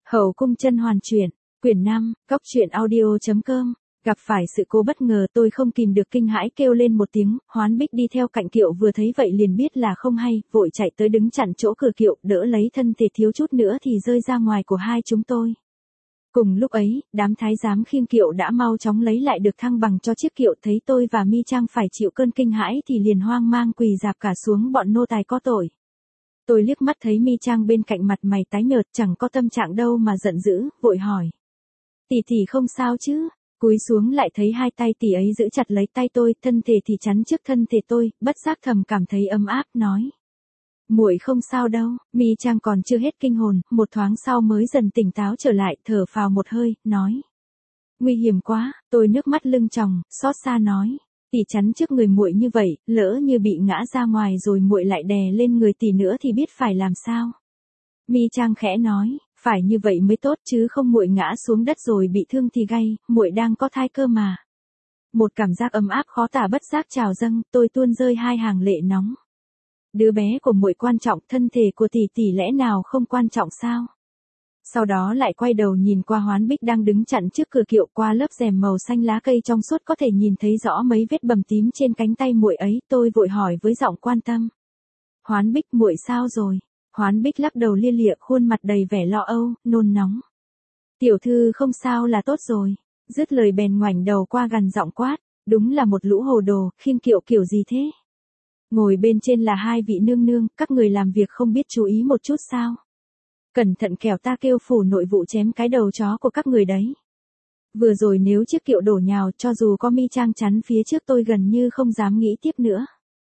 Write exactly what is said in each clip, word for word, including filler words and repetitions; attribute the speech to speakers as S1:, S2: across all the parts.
S1: Hậu cung甄hoàn truyện, quyển năm, góc truyện audio chấm com. Gặp phải sự cố bất ngờ tôi không kìm được kinh hãi kêu lên một tiếng, Hoán Bích đi theo cạnh kiệu vừa thấy vậy liền biết là không hay, vội chạy tới đứng chặn chỗ cửa kiệu, đỡ lấy thân thể thiếu chút nữa thì rơi ra ngoài của hai chúng tôi. Cùng lúc ấy, đám thái giám khiêng kiệu đã mau chóng lấy lại được thăng bằng cho chiếc kiệu, thấy tôi và Mi Trang phải chịu cơn kinh hãi thì liền hoang mang quỳ rạp cả xuống bọn nô tài có tội. Tôi liếc mắt thấy Mi Trang bên cạnh mặt mày tái nhợt chẳng có tâm trạng đâu mà giận dữ, vội hỏi. Tỷ tỷ không sao chứ? Cúi xuống lại thấy hai tay tỷ ấy giữ chặt lấy tay tôi, thân thể thì chắn trước thân thể tôi, bất giác thầm cảm thấy ấm áp, nói. Muội không sao đâu. Mi Trang còn chưa hết kinh hồn, một thoáng sau mới dần tỉnh táo trở lại, thở phào một hơi, nói. Nguy hiểm quá. Tôi nước mắt lưng tròng, xót xa nói. Tỷ chắn trước người muội như vậy, lỡ như bị ngã ra ngoài rồi muội lại đè lên người tỷ nữa thì biết phải làm sao. Mi Trang khẽ nói, phải như vậy mới tốt chứ không muội ngã xuống đất rồi bị thương thì gay, muội đang có thai cơ mà. Một cảm giác ấm áp khó tả bất giác trào dâng, tôi tuôn rơi hai hàng lệ nóng. Đứa bé của muội quan trọng, thân thể của tỷ tỷ lẽ nào không quan trọng sao? Sau đó lại quay đầu nhìn qua Hoán Bích đang đứng chặn trước cửa kiệu, qua lớp rèm màu xanh lá cây trong suốt có thể nhìn thấy rõ mấy vết bầm tím trên cánh tay muội ấy, tôi vội hỏi với giọng quan tâm. Hoán Bích, muội sao rồi? Hoán Bích lắc đầu lia lịa, khuôn mặt đầy vẻ lo âu, nôn nóng. Tiểu thư không sao là tốt rồi. Dứt lời bèn ngoảnh đầu qua gằn giọng quát, đúng là một lũ hồ đồ, khiêng kiệu kiểu gì thế? Ngồi bên trên là hai vị nương nương, các người làm việc không biết chú ý một chút sao? Cẩn thận kẻo ta kêu phủ nội vụ chém cái đầu chó của các người đấy. Vừa rồi nếu chiếc kiệu đổ nhào, cho dù có Mi Trang chắn phía trước tôi gần như không dám nghĩ tiếp nữa.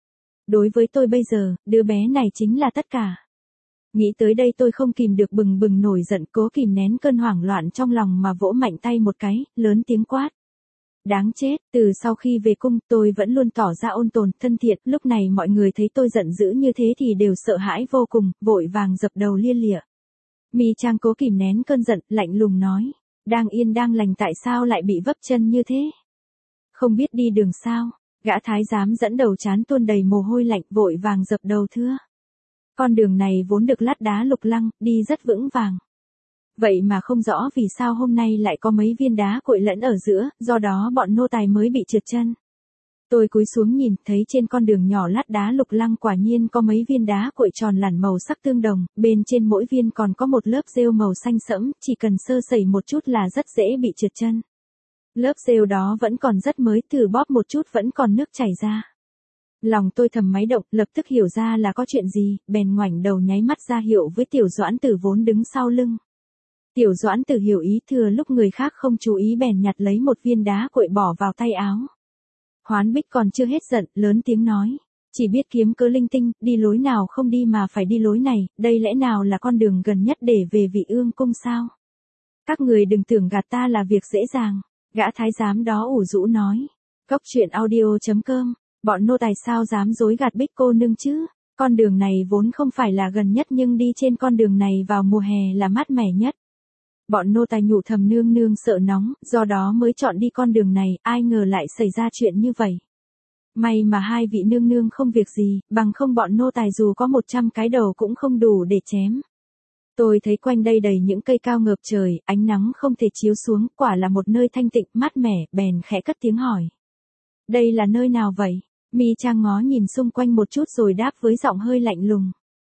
S1: Đối với tôi bây giờ, đứa bé này chính là tất cả. Nghĩ tới đây tôi không kìm được bừng bừng nổi giận, cố kìm nén cơn hoảng loạn trong lòng mà vỗ mạnh tay một cái, lớn tiếng quát. Đáng chết, từ sau khi về cung tôi vẫn luôn tỏ ra ôn tồn, thân thiện, lúc này mọi người thấy tôi giận dữ như thế thì đều sợ hãi vô cùng, vội vàng dập đầu lia lịa. Mi Trang cố kìm nén cơn giận, lạnh lùng nói, đang yên đang lành tại sao lại bị vấp chân như thế? Không biết đi đường sao? Gã thái giám dẫn đầu trán tuôn đầy mồ hôi lạnh, vội vàng dập đầu thưa. Con đường này vốn được lát đá lục lăng, đi rất vững vàng. Vậy mà không rõ vì sao hôm nay lại có mấy viên đá cuội lẫn ở giữa, do đó bọn nô tài mới bị trượt chân. Tôi cúi xuống nhìn, thấy trên con đường nhỏ lát đá lục lăng quả nhiên có mấy viên đá cuội tròn lẳn màu sắc tương đồng, bên trên mỗi viên còn có một lớp rêu màu xanh sẫm, chỉ cần sơ sẩy một chút là rất dễ bị trượt chân. Lớp rêu đó vẫn còn rất mới, thử bóp một chút vẫn còn nước chảy ra. Lòng tôi thầm máy động, lập tức hiểu ra là có chuyện gì, bèn ngoảnh đầu nháy mắt ra hiệu với Tiểu Doãn Tử vốn đứng sau lưng. Tiểu Doãn Tử hiểu ý, thừa lúc người khác không chú ý bèn nhặt lấy một viên đá cuội bỏ vào tay áo. Hoán Bích còn chưa hết giận, lớn tiếng nói, chỉ biết kiếm cớ linh tinh, đi lối nào không đi mà phải đi lối này, đây lẽ nào là con đường gần nhất để về Vị Ương cung sao? Các người đừng tưởng gạt ta là việc dễ dàng. Gã thái giám đó ủ rũ nói. Góc truyện audio chấm com. Bọn nô tài sao dám dối gạt Bích cô nương chứ? Con đường này vốn không phải là gần nhất nhưng đi trên con đường này vào mùa hè là mát mẻ nhất. Bọn nô tài nhủ thầm nương nương sợ nóng, do đó mới chọn đi con đường này, ai ngờ lại xảy ra chuyện như vậy. May mà hai vị nương nương không việc gì, bằng không bọn nô tài dù có một trăm cái đầu cũng không đủ để chém. Tôi thấy quanh đây đầy những cây cao ngập trời, ánh nắng không thể chiếu xuống, quả là một nơi thanh tịnh, mát mẻ, bèn khẽ cất tiếng hỏi. Đây là nơi nào vậy? Mi Trang ngó nhìn xung quanh một chút rồi đáp với giọng hơi lạnh lùng.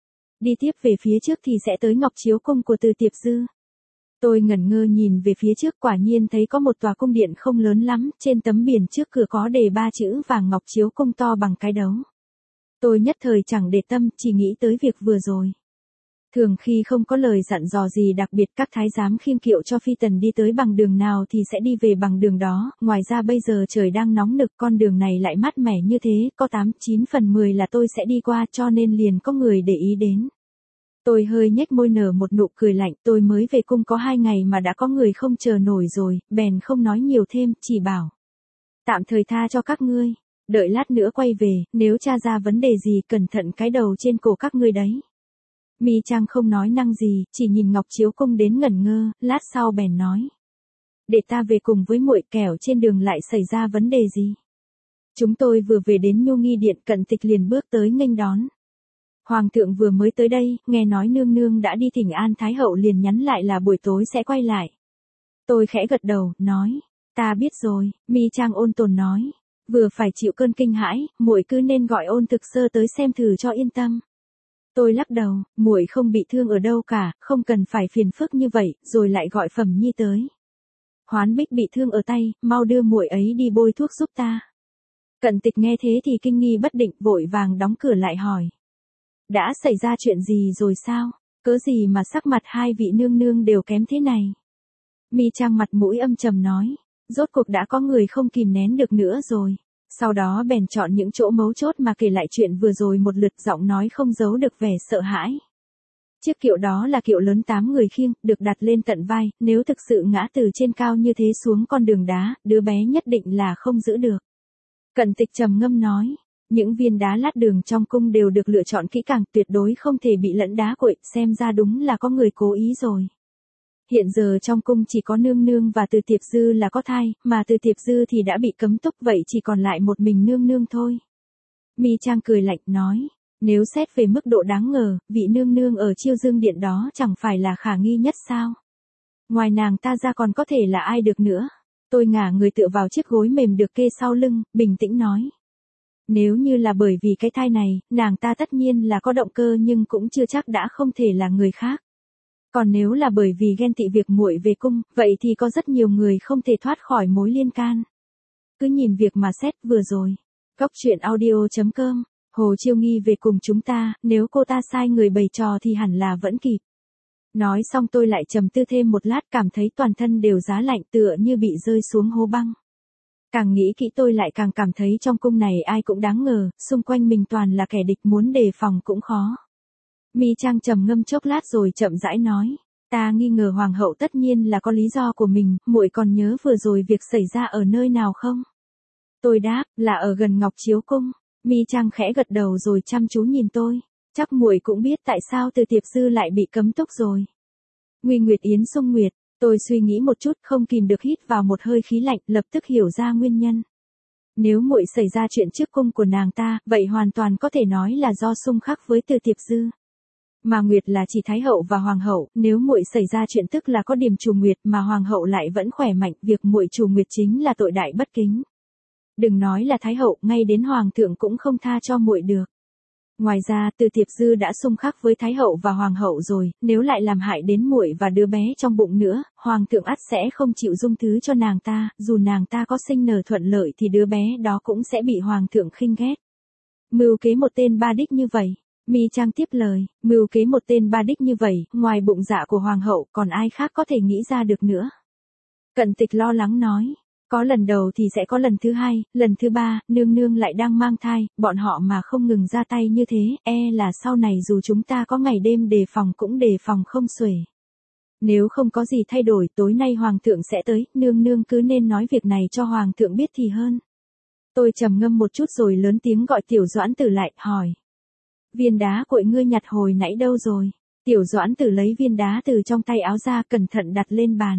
S1: Đi tiếp về phía trước thì sẽ tới Ngọc Chiếu cung của Từ Tiệp Dư. Tôi ngẩn ngơ nhìn về phía trước, quả nhiên thấy có một tòa cung điện không lớn lắm, trên tấm biển trước cửa có đề ba chữ vàng Ngọc Chiếu cung to bằng cái đấu. Tôi nhất thời chẳng để tâm, chỉ nghĩ tới việc vừa rồi. Thường khi không có lời dặn dò gì đặc biệt, các thái giám khiêng kiệu cho phi tần đi tới bằng đường nào thì sẽ đi về bằng đường đó, ngoài ra bây giờ trời đang nóng nực, con đường này lại mát mẻ như thế, có tám chín phần mười là tôi sẽ đi qua, cho nên liền có người để ý đến. Tôi hơi nhếch môi nở một nụ cười lạnh, tôi mới về cung có hai ngày mà đã có người không chờ nổi rồi, bèn không nói nhiều thêm, chỉ bảo. Tạm thời tha cho các ngươi, đợi lát nữa quay về, nếu tra ra vấn đề gì cẩn thận cái đầu trên cổ các ngươi đấy. Mi Trang không nói năng gì, chỉ nhìn Ngọc Chiếu cung đến ngẩn ngơ, lát sau bèn nói. Để ta về cùng với muội, kẻo trên đường lại xảy ra vấn đề gì. Chúng tôi vừa về đến Nhu Nghi Điện, Cận Tịch liền bước tới nghênh đón. Hoàng thượng vừa mới tới đây, nghe nói nương nương đã đi thỉnh an Thái hậu liền nhắn lại là buổi tối sẽ quay lại. Tôi khẽ gật đầu, nói, ta biết rồi. Mi Trang ôn tồn nói, vừa phải chịu cơn kinh hãi, muội cứ nên gọi Ôn Thực Sơ tới xem thử cho yên tâm. Tôi lắc đầu, muội không bị thương ở đâu cả, không cần phải phiền phức như vậy, rồi lại gọi Phẩm Nhi tới. Hoán Bích bị thương ở tay, mau đưa muội ấy đi bôi thuốc giúp ta. Cận Tịch nghe thế thì kinh nghi bất định, vội vàng đóng cửa lại hỏi. Đã xảy ra chuyện gì rồi sao? Cớ gì mà sắc mặt hai vị nương nương đều kém thế này? Mi Trang mặt mũi âm trầm nói, rốt cuộc đã có người không kìm nén được nữa rồi. Sau đó bèn chọn những chỗ mấu chốt mà kể lại chuyện vừa rồi một lượt, giọng nói không giấu được vẻ sợ hãi. Chiếc kiệu đó là kiệu lớn tám người khiêng, được đặt lên tận vai, nếu thực sự ngã từ trên cao như thế xuống con đường đá, đứa bé nhất định là không giữ được. Cận Tịch trầm ngâm nói, những viên đá lát đường trong cung đều được lựa chọn kỹ càng, tuyệt đối không thể bị lẫn đá cuội, xem ra đúng là có người cố ý rồi. Hiện giờ trong cung chỉ có nương nương và Từ Tiệp Dư là có thai, mà Từ Tiệp Dư thì đã bị cấm túc, vậy chỉ còn lại một mình nương nương thôi. Mi Trang cười lạnh nói, nếu xét về mức độ đáng ngờ, vị nương nương ở Chiêu Dương Điện đó chẳng phải là khả nghi nhất sao? Ngoài nàng ta ra còn có thể là ai được nữa? Tôi ngả người tựa vào chiếc gối mềm được kê sau lưng, bình tĩnh nói. Nếu như là bởi vì cái thai này, nàng ta tất nhiên là có động cơ nhưng cũng chưa chắc đã không thể là người khác. Còn nếu là bởi vì ghen tị việc muội về cung, vậy thì có rất nhiều người không thể thoát khỏi mối liên can. Cứ nhìn việc mà xét vừa rồi. Góc truyện audio chấm com, Hồ Chiêu Nghi về cùng chúng ta, nếu cô ta sai người bày trò thì hẳn là vẫn kịp. Nói xong tôi lại trầm tư thêm một lát, cảm thấy toàn thân đều giá lạnh, tựa như bị rơi xuống hố băng. Càng nghĩ kỹ tôi lại càng cảm thấy trong cung này ai cũng đáng ngờ, xung quanh mình toàn là kẻ địch, muốn đề phòng cũng khó. Mi Trang trầm ngâm chốc lát rồi chậm rãi nói, ta nghi ngờ hoàng hậu tất nhiên là có lý do của mình, muội còn nhớ vừa rồi việc xảy ra ở nơi nào không? Tôi đáp, là ở gần Ngọc Chiếu cung. Mi Trang khẽ gật đầu rồi chăm chú nhìn tôi, chắc muội cũng biết tại sao Từ Tiệp Dư lại bị cấm túc rồi. Nguy Nguyệt Yến Xung Nguyệt, tôi suy nghĩ một chút, không kìm được hít vào một hơi khí lạnh, lập tức hiểu ra nguyên nhân. Nếu muội xảy ra chuyện trước cung của nàng ta, vậy hoàn toàn có thể nói là do xung khắc với Từ Tiệp Dư. Mà Nguyệt là chỉ Thái hậu và Hoàng hậu, nếu muội xảy ra chuyện tức là có điểm trù Nguyệt mà Hoàng hậu lại vẫn khỏe mạnh, việc muội trù Nguyệt chính là tội đại bất kính. Đừng nói là Thái hậu, ngay đến Hoàng thượng cũng không tha cho muội được. Ngoài ra, Từ Tiệp Dư đã xung khắc với Thái hậu và Hoàng hậu rồi, nếu lại làm hại đến muội và đứa bé trong bụng nữa, Hoàng thượng ắt sẽ không chịu dung thứ cho nàng ta, dù nàng ta có sinh nở thuận lợi thì đứa bé đó cũng sẽ bị Hoàng thượng khinh ghét. Mưu kế một tên ba đích như vậy. Mi Trang tiếp lời, mưu kế một tên ba đích như vậy, ngoài bụng dạ của Hoàng hậu, còn ai khác có thể nghĩ ra được nữa. Cận Tịch lo lắng nói, có lần đầu thì sẽ có lần thứ hai, lần thứ ba, nương nương lại đang mang thai, bọn họ mà không ngừng ra tay như thế, e là sau này dù chúng ta có ngày đêm đề phòng cũng đề phòng không xuể. Nếu không có gì thay đổi, tối nay Hoàng thượng sẽ tới, nương nương cứ nên nói việc này cho Hoàng thượng biết thì hơn. Tôi trầm ngâm một chút rồi lớn tiếng gọi Tiểu Doãn Tử lại, hỏi. Viên đá cuội ngươi nhặt hồi nãy đâu rồi? Tiểu Doãn Tử lấy viên đá từ trong tay áo ra, cẩn thận đặt lên bàn.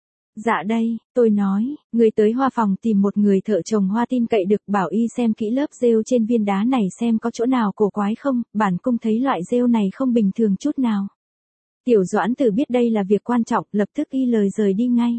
S1: Dạ đây, tôi nói, người tới hoa phòng tìm một người thợ trồng hoa tin cậy được, bảo y xem kỹ lớp rêu trên viên đá này xem có chỗ nào cổ quái không, bản cung thấy loại rêu này không bình thường chút nào. Tiểu Doãn Tử biết đây là việc quan trọng, lập tức y lời rời đi ngay.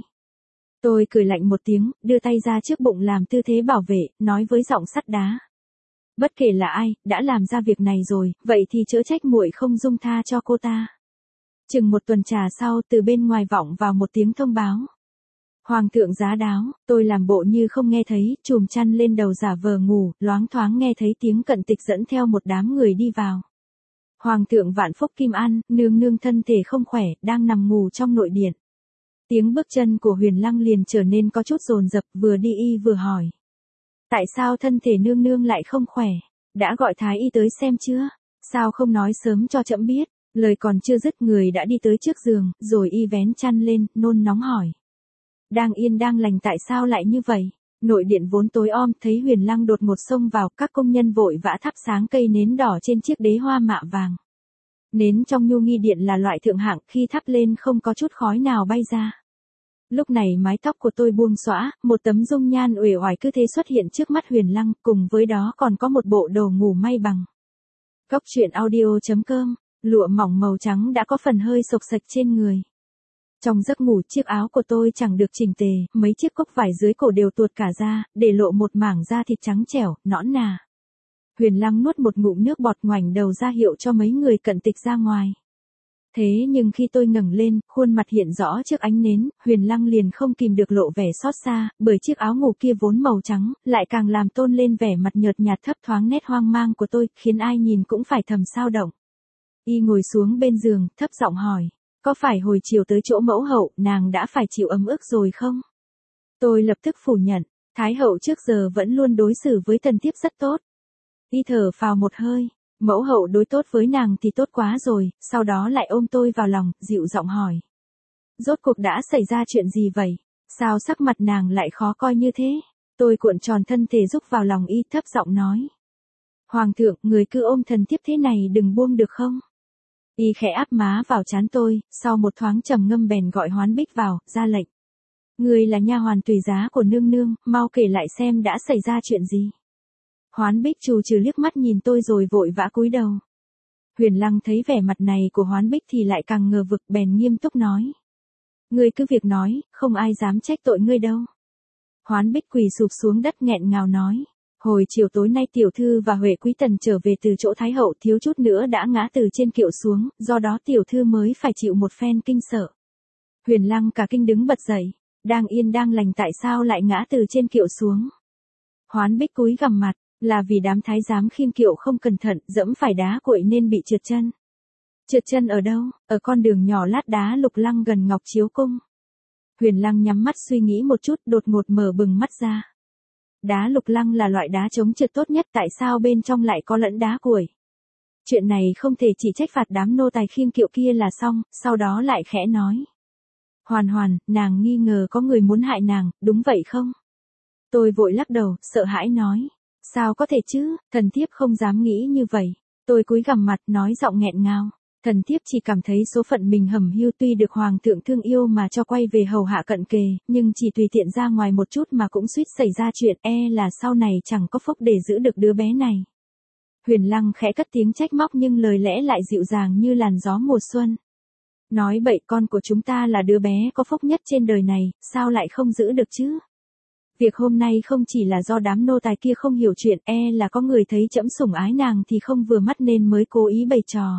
S1: Tôi cười lạnh một tiếng, đưa tay ra trước bụng làm tư thế bảo vệ, nói với giọng sắt đá. Bất kể là ai, đã làm ra việc này rồi, vậy thì chớ trách muội không dung tha cho cô ta. Chừng một tuần trà sau, từ bên ngoài vọng vào một tiếng thông báo. Hoàng thượng giá đáo, tôi làm bộ như không nghe thấy, chùm chăn lên đầu giả vờ ngủ, loáng thoáng nghe thấy tiếng Cận Tịch dẫn theo một đám người đi vào. Hoàng thượng vạn phúc kim an, nương nương thân thể không khỏe, đang nằm ngủ trong nội điện. Tiếng bước chân của Huyền Lăng liền trở nên có chút dồn dập, vừa đi y vừa hỏi. Tại sao thân thể nương nương lại không khỏe? Đã gọi thái y tới xem chưa? Sao không nói sớm cho trẫm biết? Lời còn chưa dứt người đã đi tới trước giường, rồi y vén chăn lên, nôn nóng hỏi. Đang yên đang lành tại sao lại như vậy? Nội điện vốn tối om, thấy Huyền Lăng đột ngột xông vào, các công nhân vội vã thắp sáng cây nến đỏ trên chiếc đế hoa mạ vàng. Nến trong nhu nghi điện là loại thượng hạng, khi thắp lên không có chút khói nào bay ra. Lúc này mái tóc của tôi buông xõa, một tấm dung nhan uể oải cứ thế xuất hiện trước mắt Huyền Lăng, cùng với đó còn có một bộ đồ ngủ may bằng. Cóc truyện audio chấm com, lụa mỏng màu trắng đã có phần hơi xộc xệch trên người. Trong giấc ngủ chiếc áo của tôi chẳng được chỉnh tề, mấy chiếc cúc vải dưới cổ đều tuột cả ra, để lộ một mảng da thịt trắng trẻo, nõn nà. Huyền Lăng nuốt một ngụm nước bọt ngoảnh đầu ra hiệu cho mấy người cận tịch ra ngoài. Thế nhưng khi tôi ngẩng lên, khuôn mặt hiện rõ trước ánh nến, Huyền Lăng liền không kìm được lộ vẻ xót xa, bởi chiếc áo ngủ kia vốn màu trắng, lại càng làm tôn lên vẻ mặt nhợt nhạt thấp thoáng nét hoang mang của tôi, khiến ai nhìn cũng phải thầm sao động. Y ngồi xuống bên giường, thấp giọng hỏi, có phải hồi chiều tới chỗ mẫu hậu, nàng đã phải chịu ấm ức rồi không? Tôi lập tức phủ nhận, Thái hậu trước giờ vẫn luôn đối xử với Thần Thiếp rất tốt. Y thở phào một hơi. Mẫu hậu đối tốt với nàng thì tốt quá rồi, sau đó lại ôm tôi vào lòng, dịu giọng hỏi. Rốt cuộc đã xảy ra chuyện gì vậy? Sao sắc mặt nàng lại khó coi như thế? Tôi cuộn tròn thân thể rúc vào lòng y thấp giọng nói. Hoàng thượng, người cứ ôm Thần Thiếp thế này đừng buông được không? Y khẽ áp má vào trán tôi, sau một thoáng trầm ngâm bèn gọi Hoán Bích vào, ra lệnh. Người là nha hoàn tùy giá của nương nương, mau kể lại xem đã xảy ra chuyện gì. Hoán Bích trù trừ liếc mắt nhìn tôi rồi vội vã cúi đầu. Huyền Lăng thấy vẻ mặt này của Hoán Bích thì lại càng ngờ vực bèn nghiêm túc nói. Ngươi cứ việc nói, không ai dám trách tội ngươi đâu. Hoán Bích quỳ sụp xuống đất nghẹn ngào nói. Hồi chiều tối nay tiểu thư và Huệ Quý Tần trở về từ chỗ Thái hậu thiếu chút nữa đã ngã từ trên kiệu xuống, do đó tiểu thư mới phải chịu một phen kinh sợ. Huyền Lăng cả kinh đứng bật dậy, đang yên đang lành tại sao lại ngã từ trên kiệu xuống. Hoán Bích cúi gằm mặt. Là vì đám thái giám khiêng kiệu không cẩn thận, dẫm phải đá cuội nên bị trượt chân. Trượt chân ở đâu? Ở con đường nhỏ lát đá Lục Lăng gần Ngọc Chiếu Cung. Huyền Lăng nhắm mắt suy nghĩ một chút, đột ngột mở bừng mắt ra. Đá Lục Lăng là loại đá chống trượt tốt nhất, tại sao bên trong lại có lẫn đá cuội? Chuyện này không thể chỉ trách phạt đám nô tài khiêng kiệu kia là xong, sau đó lại khẽ nói. Hoàn Hoàn, nàng nghi ngờ có người muốn hại nàng, đúng vậy không? Tôi vội lắc đầu, sợ hãi nói. Sao có thể chứ, Thần Thiếp không dám nghĩ như vậy. Tôi cúi gằm mặt nói giọng nghẹn ngào. Thần Thiếp chỉ cảm thấy số phận mình hầm hiu, tuy được Hoàng thượng thương yêu mà cho quay về hầu hạ cận kề, nhưng chỉ tùy tiện ra ngoài một chút mà cũng suýt xảy ra chuyện, e là sau này chẳng có phúc để giữ được đứa bé này. Huyền Lăng khẽ cất tiếng trách móc nhưng lời lẽ lại dịu dàng như làn gió mùa xuân. Nói bậy, con của chúng ta là đứa bé có phúc nhất trên đời này, sao lại không giữ được chứ? Việc hôm nay không chỉ là do đám nô tài kia không hiểu chuyện, e là có người thấy trẫm sủng ái nàng thì không vừa mắt nên mới cố ý bày trò.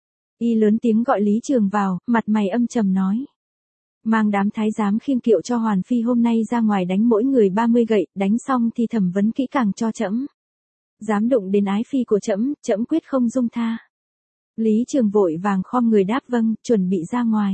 S1: Y lớn tiếng gọi Lý Trường vào, mặt mày âm trầm nói. Mang đám thái giám khiêng kiệu cho Hoàn Phi hôm nay ra ngoài đánh mỗi người ba mươi gậy, đánh xong thì thẩm vấn kỹ càng cho trẫm. Dám đụng đến ái phi của trẫm, trẫm quyết không dung tha. Lý Trường vội vàng khom người đáp vâng, chuẩn bị ra ngoài.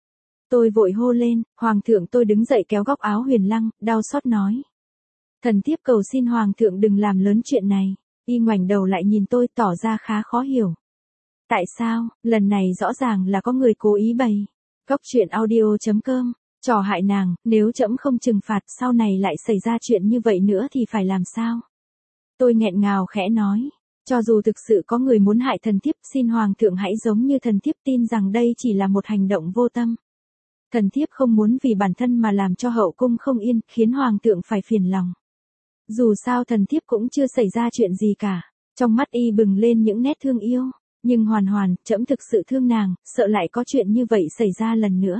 S1: Tôi vội hô lên, Hoàng thượng. Tôi đứng dậy kéo góc áo Huyền Lăng, đau xót nói. Thần thiếp cầu xin Hoàng thượng đừng làm lớn chuyện này. Y ngoảnh đầu lại nhìn tôi tỏ ra khá khó hiểu. Tại sao, lần này rõ ràng là có người cố ý bày. Cóc truyện audio chấm com, trò hại nàng, nếu trẫm không trừng phạt sau này lại xảy ra chuyện như vậy nữa thì phải làm sao? Tôi nghẹn ngào khẽ nói. Cho dù thực sự có người muốn hại thần thiếp, xin Hoàng thượng hãy giống như thần thiếp tin rằng đây chỉ là một hành động vô tâm. Thần thiếp không muốn vì bản thân mà làm cho hậu cung không yên, khiến Hoàng thượng phải phiền lòng. Dù sao thần thiếp cũng chưa xảy ra chuyện gì cả. Trong mắt y bừng lên những nét thương yêu. Nhưng Hoàn Hoàn, trẫm thực sự thương nàng, sợ lại có chuyện như vậy xảy ra lần nữa.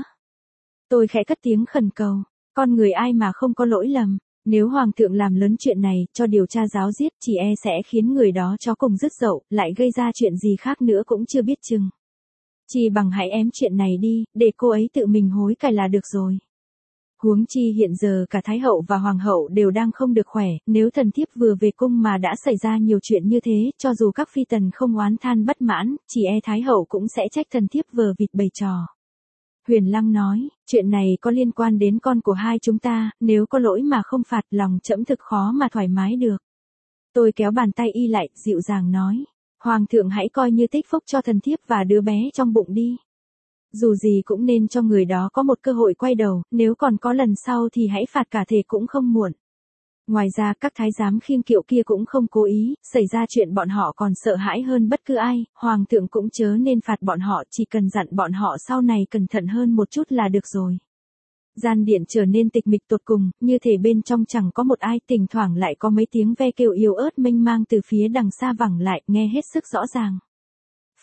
S1: Tôi khẽ cất tiếng khẩn cầu. Con người ai mà không có lỗi lầm. Nếu Hoàng thượng làm lớn chuyện này, cho điều tra giáo giết, chỉ e sẽ khiến người đó chó cùng dứt dậu, lại gây ra chuyện gì khác nữa cũng chưa biết chừng. Chỉ bằng hãy ém chuyện này đi, để cô ấy tự mình hối cải là được rồi. Huống chi hiện giờ cả Thái hậu và Hoàng hậu đều đang không được khỏe, nếu thần thiếp vừa về cung mà đã xảy ra nhiều chuyện như thế, cho dù các phi tần không oán than bất mãn, chỉ e Thái hậu cũng sẽ trách thần thiếp vờ vịt bày trò. Huyền Lăng nói, chuyện này có liên quan đến con của hai chúng ta, nếu có lỗi mà không phạt lòng trẫm thực khó mà thoải mái được. Tôi kéo bàn tay y lại, dịu dàng nói, Hoàng thượng hãy coi như tích phúc cho thần thiếp và đứa bé trong bụng đi. Dù gì cũng nên cho người đó có một cơ hội quay đầu, nếu còn có lần sau thì hãy phạt cả thể cũng không muộn. Ngoài ra các thái giám khiêng kiệu kia cũng không cố ý, xảy ra chuyện bọn họ còn sợ hãi hơn bất cứ ai, Hoàng thượng cũng chớ nên phạt bọn họ, chỉ cần dặn bọn họ sau này cẩn thận hơn một chút là được rồi. Gian điện trở nên tịch mịch tột cùng, như thể bên trong chẳng có một ai, thỉnh thoảng lại có mấy tiếng ve kêu yếu ớt mênh mang từ phía đằng xa vẳng lại, nghe hết sức rõ ràng.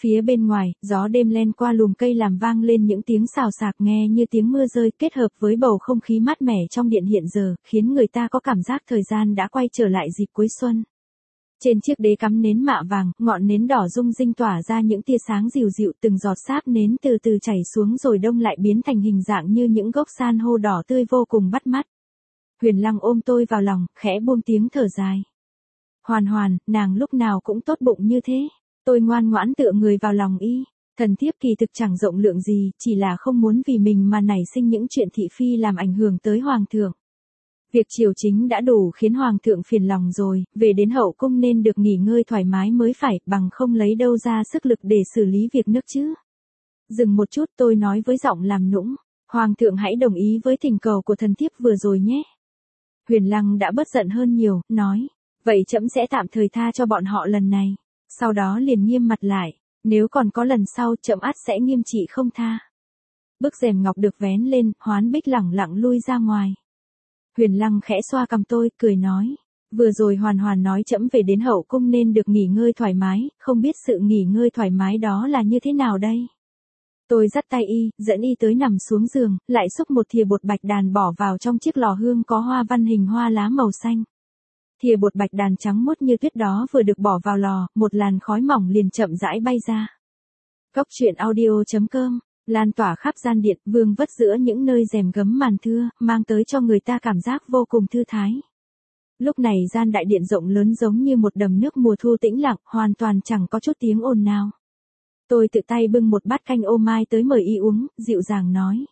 S1: Phía bên ngoài, gió đêm len qua lùm cây làm vang lên những tiếng xào xạc nghe như tiếng mưa rơi kết hợp với bầu không khí mát mẻ trong điện hiện giờ, khiến người ta có cảm giác thời gian đã quay trở lại dịp cuối xuân. Trên chiếc đế cắm nến mạ vàng, ngọn nến đỏ rung rinh tỏa ra những tia sáng dịu dịu, từng giọt sáp nến từ từ chảy xuống rồi đông lại biến thành hình dạng như những gốc san hô đỏ tươi vô cùng bắt mắt. Huyền Lăng ôm tôi vào lòng, khẽ buông tiếng thở dài. Hoàn Hoàn, nàng lúc nào cũng tốt bụng như thế. Tôi ngoan ngoãn tựa người vào lòng y. Thần thiếp kỳ thực chẳng rộng lượng gì, chỉ là không muốn vì mình mà nảy sinh những chuyện thị phi làm ảnh hưởng tới hoàng thượng. Việc triều chính đã đủ khiến hoàng thượng phiền lòng rồi, về đến hậu cung nên được nghỉ ngơi thoải mái mới phải, bằng không lấy đâu ra sức lực để xử lý việc nước chứ. Dừng một chút, tôi nói với giọng làm nũng, hoàng thượng hãy đồng ý với thỉnh cầu của thần thiếp vừa rồi nhé. Huyền Lăng đã bớt giận hơn nhiều, nói, vậy trẫm sẽ tạm thời tha cho bọn họ lần này. Sau đó liền nghiêm mặt lại, nếu còn có lần sau trẫm ắt sẽ nghiêm trị không tha. Bức rèm ngọc được vén lên, Hoán Bích lẳng lặng lui ra ngoài. Huyền Lăng khẽ xoa cằm tôi, cười nói, vừa rồi Hoàn Hoàn nói trẫm về đến hậu cung nên được nghỉ ngơi thoải mái, không biết sự nghỉ ngơi thoải mái đó là như thế nào đây. Tôi dắt tay y, dẫn y tới nằm xuống giường, lại xúc một thìa bột bạch đàn bỏ vào trong chiếc lò hương có hoa văn hình hoa lá màu xanh. Thìa bột bạch đàn trắng muốt như tuyết đó vừa được bỏ vào lò, một làn khói mỏng liền chậm rãi bay ra. Cốc truyện audio chấm com, lan tỏa khắp gian điện, vương vất giữa những nơi rèm gấm màn thưa, mang tới cho người ta cảm giác vô cùng thư thái. Lúc này gian đại điện rộng lớn giống như một đầm nước mùa thu tĩnh lặng, hoàn toàn chẳng có chút tiếng ồn nào. Tôi tự tay bưng một bát canh ô mai tới mời y uống, dịu dàng nói.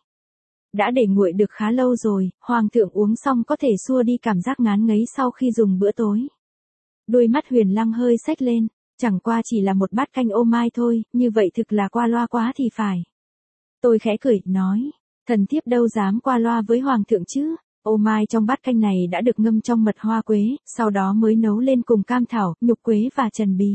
S1: Đã để nguội được khá lâu rồi, hoàng thượng uống xong có thể xua đi cảm giác ngán ngấy sau khi dùng bữa tối. Đôi mắt Huyền Lăng hơi xếch lên, chẳng qua chỉ là một bát canh ô mai thôi, như vậy thực là qua loa quá thì phải. Tôi khẽ cười, nói, thần thiếp đâu dám qua loa với hoàng thượng chứ, ô mai trong bát canh này đã được ngâm trong mật hoa quế, sau đó mới nấu lên cùng cam thảo, nhục quế và trần bì.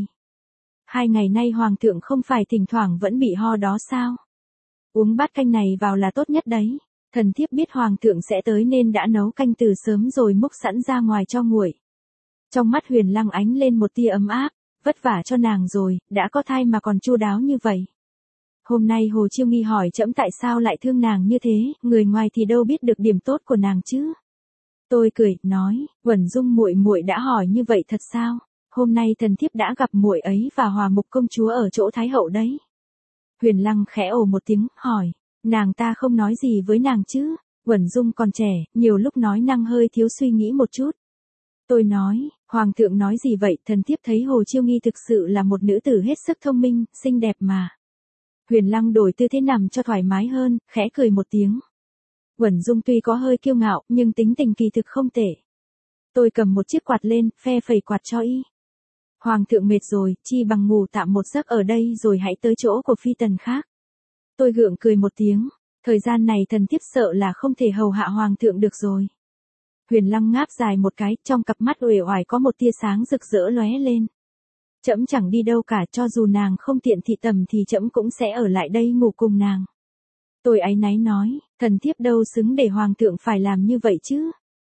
S1: Hai ngày nay hoàng thượng không phải thỉnh thoảng vẫn bị ho đó sao? Uống bát canh này vào là tốt nhất đấy. Thần thiếp biết hoàng thượng sẽ tới nên đã nấu canh từ sớm rồi múc sẵn ra ngoài cho nguội. Trong mắt Huyền Lăng ánh lên một tia ấm áp, vất vả cho nàng rồi, đã có thai mà còn chu đáo như vậy. Hôm nay Hồ Chiêu Nghi hỏi trẫm tại sao lại thương nàng như thế, người ngoài thì đâu biết được điểm tốt của nàng chứ. Tôi cười, nói, Uẩn Dung muội muội đã hỏi như vậy thật sao? Hôm nay thần thiếp đã gặp muội ấy và Hòa Mục công chúa ở chỗ Thái hậu đấy. Huyền Lăng khẽ ồ một tiếng, hỏi, nàng ta không nói gì với nàng chứ? Uẩn Dung còn trẻ, nhiều lúc nói năng hơi thiếu suy nghĩ một chút. Tôi nói, hoàng thượng nói gì vậy? Thần thiếp thấy Hồ Chiêu Nghi thực sự là một nữ tử hết sức thông minh, xinh đẹp mà. Huyền Lăng đổi tư thế nằm cho thoải mái hơn, khẽ cười một tiếng. Uẩn Dung tuy có hơi kiêu ngạo, nhưng tính tình kỳ thực không tệ. Tôi cầm một chiếc quạt lên, phe phẩy quạt cho y. Hoàng thượng mệt rồi, chi bằng ngủ tạm một giấc ở đây rồi hãy tới chỗ của phi tần khác. Tôi gượng cười một tiếng, thời gian này thần thiếp sợ là không thể hầu hạ hoàng thượng được rồi. Huyền Lăng ngáp dài một cái, trong cặp mắt uể oải có một tia sáng rực rỡ lóe lên. Trẫm chẳng đi đâu cả, cho dù nàng không tiện thị tầm thì trẫm cũng sẽ ở lại đây ngủ cùng nàng. Tôi áy náy nói, thần thiếp đâu xứng để hoàng thượng phải làm như vậy chứ.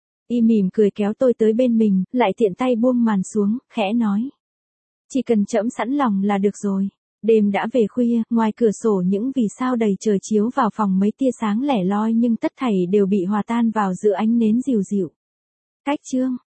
S1: Y mỉm cười kéo tôi tới bên mình, lại tiện tay buông màn xuống, khẽ nói. Chỉ cần trẫm sẵn lòng là được rồi. Đêm đã về khuya, ngoài cửa sổ những vì sao đầy trời chiếu vào phòng mấy tia sáng lẻ loi nhưng tất thảy đều bị hòa tan vào giữa ánh nến dịu dịu. Cách chương.